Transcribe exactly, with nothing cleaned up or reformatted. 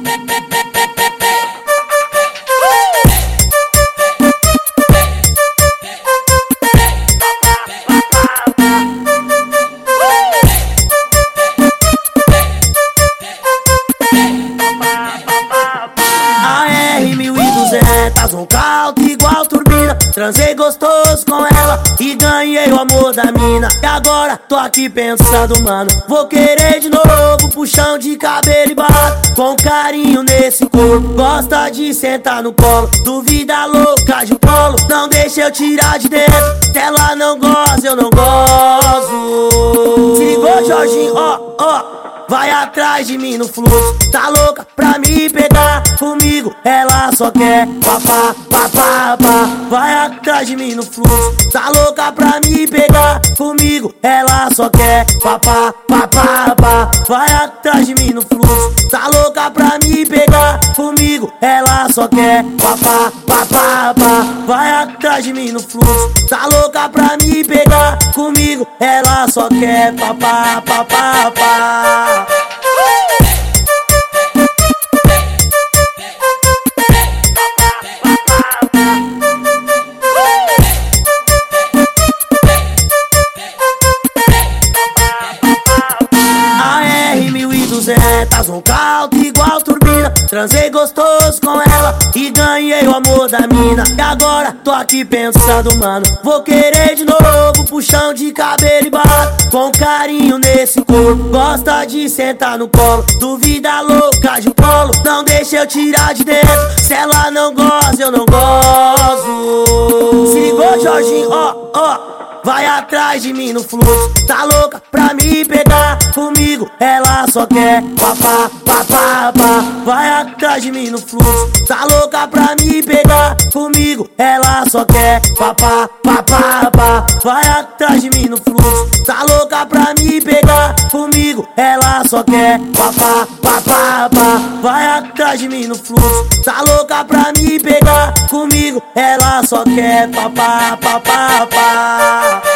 A R mil e duzentos, um caldo igual turbina. Transei gostoso com ela e ganhei o amor da mina. E agora tô aqui pensando, mano, vou querer de novo puxão de cabelo e barro, com carinho nesse corpo. Gosta de sentar no colo, duvida louca de polo. Não deixa eu tirar de dentro, se ela não goza, eu não gozo. Se ligou, Jorginho, ó, ó. Vai atrás de mim no fluxo, tá louca pra me pegar. Comigo ela só quer papá, papá, papá. Vai atrás de mim no fluxo, tá louca pra me pegar. Comigo ela só quer papá, papá, papá. Vai atrás de mim no fluxo, tá louca pra me pegar. Comigo ela só quer papá, papá, papá. Vai atrás de mim no fluxo, tá louca pra me pegar. Comigo ela só quer papá, papá, papá. A R mil e duzentos, um caldo igual turbina. Transei gostoso com ela e ganhei o amor da mina. E agora tô aqui pensando, mano, vou querer de novo puxão de cabelo e barro, com carinho nesse corpo. Gosta de sentar no colo, duvida louca de polo. Não deixa eu tirar de dentro, se ela não goza, eu não gozo. Se ligou, Jorginho, ó, ó. Vai atrás de mim no fluxo, tá louca pra me pegar. Comigo ela só quer papá, papá, papá. Vai atrás de mim no fluxo, tá louca pra me pegar. Comigo ela só quer papá, papá, papá. Vai atrás de mim no fluxo, tá louca pra me pegar. Comigo ela só quer papá, papá, papá. Vai atrás de mim no fluxo, tá louca pra me pegar. Comigo ela só quer papá, papá, papá.